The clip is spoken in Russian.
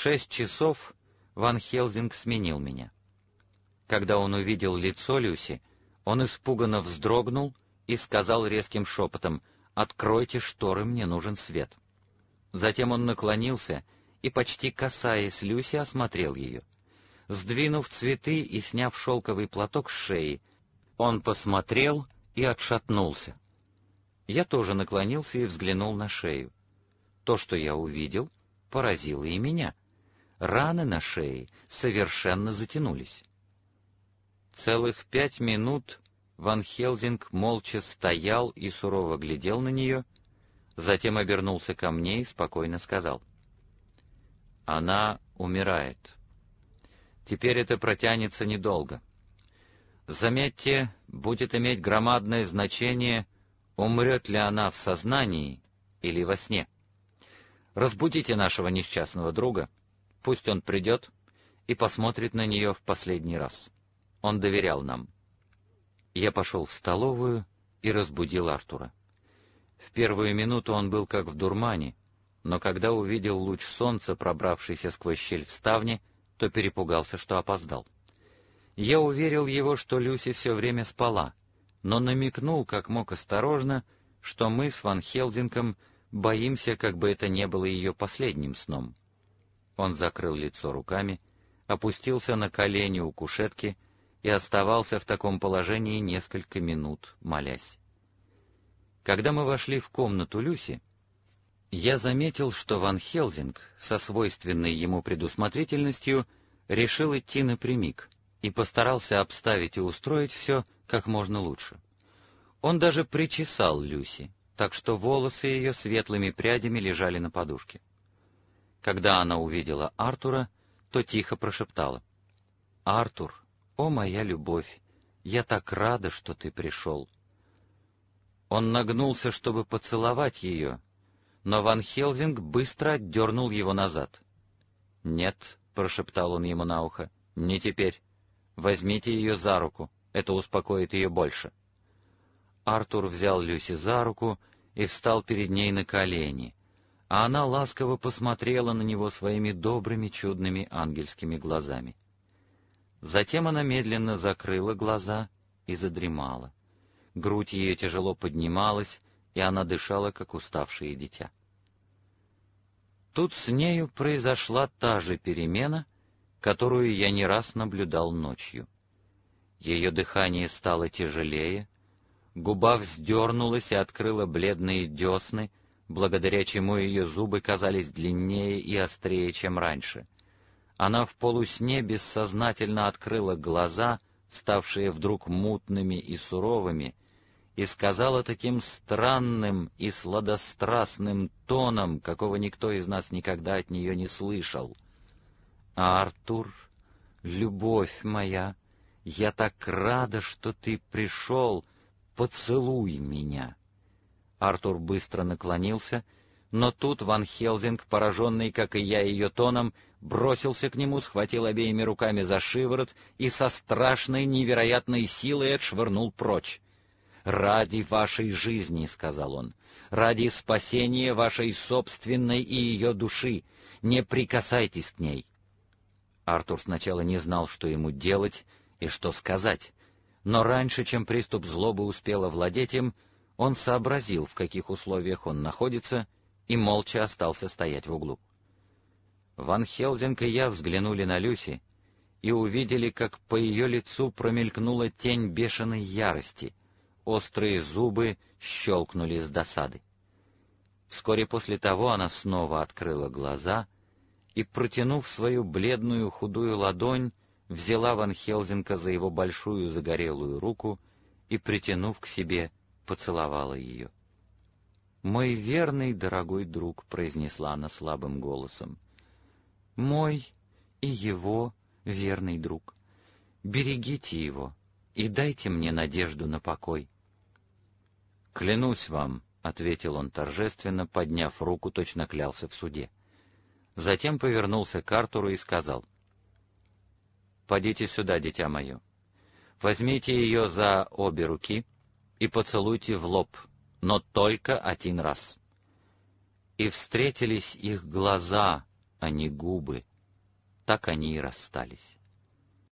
6 часов Ван Хелсинг сменил меня. Когда он увидел лицо Люси, он испуганно вздрогнул и сказал резким шепотом: «Откройте шторы, мне нужен свет». Затем он наклонился и, почти касаясь Люси, осмотрел ее. Сдвинув цветы и сняв шелковый платок с шеи, он посмотрел и отшатнулся. Я тоже наклонился и взглянул на шею. То, что я увидел, поразило и меня. Раны на шее совершенно затянулись. Целых 5 минут Ван Хелсинг молча стоял и сурово глядел на нее, затем обернулся ко мне и спокойно сказал: «Она умирает. Теперь это протянется недолго. Заметьте, будет иметь громадное значение, умрет ли она в сознании или во сне. Разбудите нашего несчастного друга, пусть он придет и посмотрит на нее в последний раз. Он доверял нам». Я пошел в столовую и разбудил Артура. В первую минуту он был как в дурмане, но когда увидел луч солнца, пробравшийся сквозь щель в ставне, то перепугался, что опоздал. Я уверил его, что Люси все время спала, но намекнул, как мог осторожно, что мы с Ван Хелсингом боимся, как бы это не было ее последним сном. Он закрыл лицо руками, опустился на колени у кушетки и оставался в таком положении несколько минут, молясь. Когда мы вошли в комнату Люси, я заметил, что Ван Хелсинг со свойственной ему предусмотрительностью решил идти напрямик и постарался обставить и устроить все как можно лучше. Он даже причесал Люси, так что волосы ее светлыми прядями лежали на подушке. Когда она увидела Артура, то тихо прошептала: «Артур, о моя любовь, я так рада, что ты пришел». Он нагнулся, чтобы поцеловать ее, но Ван Хелсинг быстро отдернул его назад. «Нет», — прошептал он ему на ухо, — «не теперь. Возьмите ее за руку, это успокоит ее больше». Артур взял Люси за руку и встал перед ней на колени, а она ласково посмотрела на него своими добрыми, чудными ангельскими глазами. Затем она медленно закрыла глаза и задремала. Грудь ее тяжело поднималась, и она дышала, как уставшее дитя. Тут с нею произошла та же перемена, которую я не раз наблюдал ночью. Ее дыхание стало тяжелее, губа вздернулась и открыла бледные десны, благодаря чему ее зубы казались длиннее и острее, чем раньше. Она в полусне бессознательно открыла глаза, ставшие вдруг мутными и суровыми, и сказала таким странным и сладострастным тоном, какого никто из нас никогда от нее не слышал: «Артур, любовь моя, я так рада, что ты пришел, поцелуй меня». Артур быстро наклонился, но тут Ван Хелсинг, пораженный, как и я, ее тоном, бросился к нему, схватил обеими руками за шиворот и со страшной невероятной силой отшвырнул прочь. «Ради вашей жизни, — сказал он, — ради спасения вашей собственной и ее души, не прикасайтесь к ней». Артур сначала не знал, что ему делать и что сказать, но раньше, чем приступ злобы успел овладеть им, он сообразил, в каких условиях он находится, и молча остался стоять в углу. Ван Хелсинг и я взглянули на Люси и увидели, как по ее лицу промелькнула тень бешеной ярости, острые зубы щелкнули с досады. Вскоре после того она снова открыла глаза и, протянув свою бледную худую ладонь, взяла Ван Хелсинга за его большую загорелую руку и, притянув к себе, поцеловала ее. «Мой верный, дорогой друг», — произнесла она слабым голосом, — «мой и его верный друг. Берегите его и дайте мне надежду на покой». «Клянусь вам», — ответил он торжественно, подняв руку, точно клялся в суде. Затем повернулся к Артуру и сказал: «Подите сюда, дитя мое. Возьмите ее за обе руки и поцелуйте в лоб, но только один раз». И встретились их глаза, а не губы, Так они и расстались.